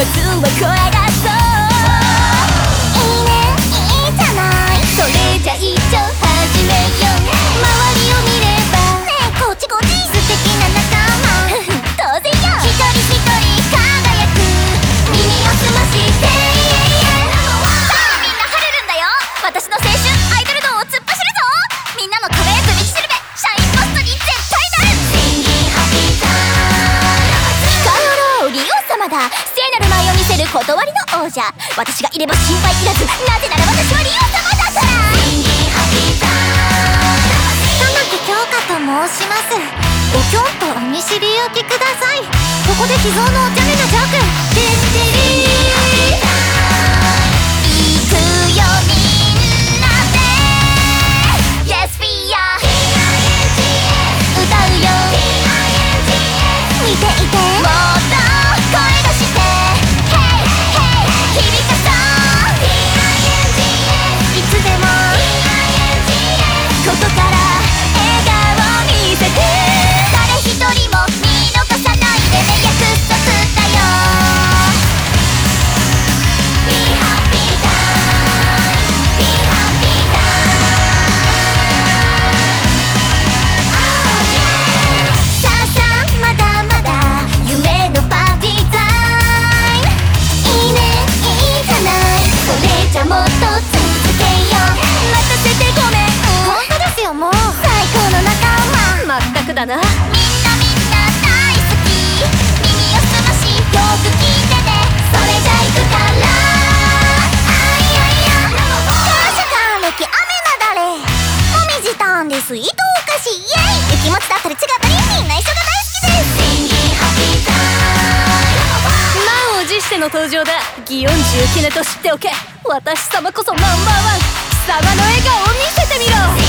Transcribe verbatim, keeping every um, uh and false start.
つは声出そういいねいいじゃないそれじゃ一丁始めよう周りを見ればねえこっちこっち素敵な仲間当然よ一人一人輝く耳を澄ましてさあみんな晴れるんだよ私の青春アイドル道を突っ走るぞみんなも輝く道しるべシャインポストに絶対なる新銀ハピーターンリオ様だ聖なる舞を見せる断りの王者私がいれば心配いらずなぜなら私はリオ様だから新銀ハピーターン玉木京香と申しますおきょんとお見知りおきくださいここで秘蔵のお茶目なジョークデスティリー行くよみんなで Yes we are 歌うよ見ていてもっと声出して Hey hey 響かそういつでもここから笑顔見せて誰一人も見逃さないでね約束だよ Be happy time Be happy time さあさあまだまだ夢のパーティータイムいいねいいじゃないそれじゃもっと続けよう待たせてごめん本当ですよもう最高の仲間まったくだなみんなみんな大好き耳をすましよく聞いてねそれじゃいくからあいやいや感謝還暦雨なだれもみじたんです糸おかしイエイ雪持ちだったり違ったりみんな一緒が大好きです新銀ハピーターン満を持しての登場だ祇園中キネと知っておけ私様こそナンバーワン貴様の笑顔を見せてみろ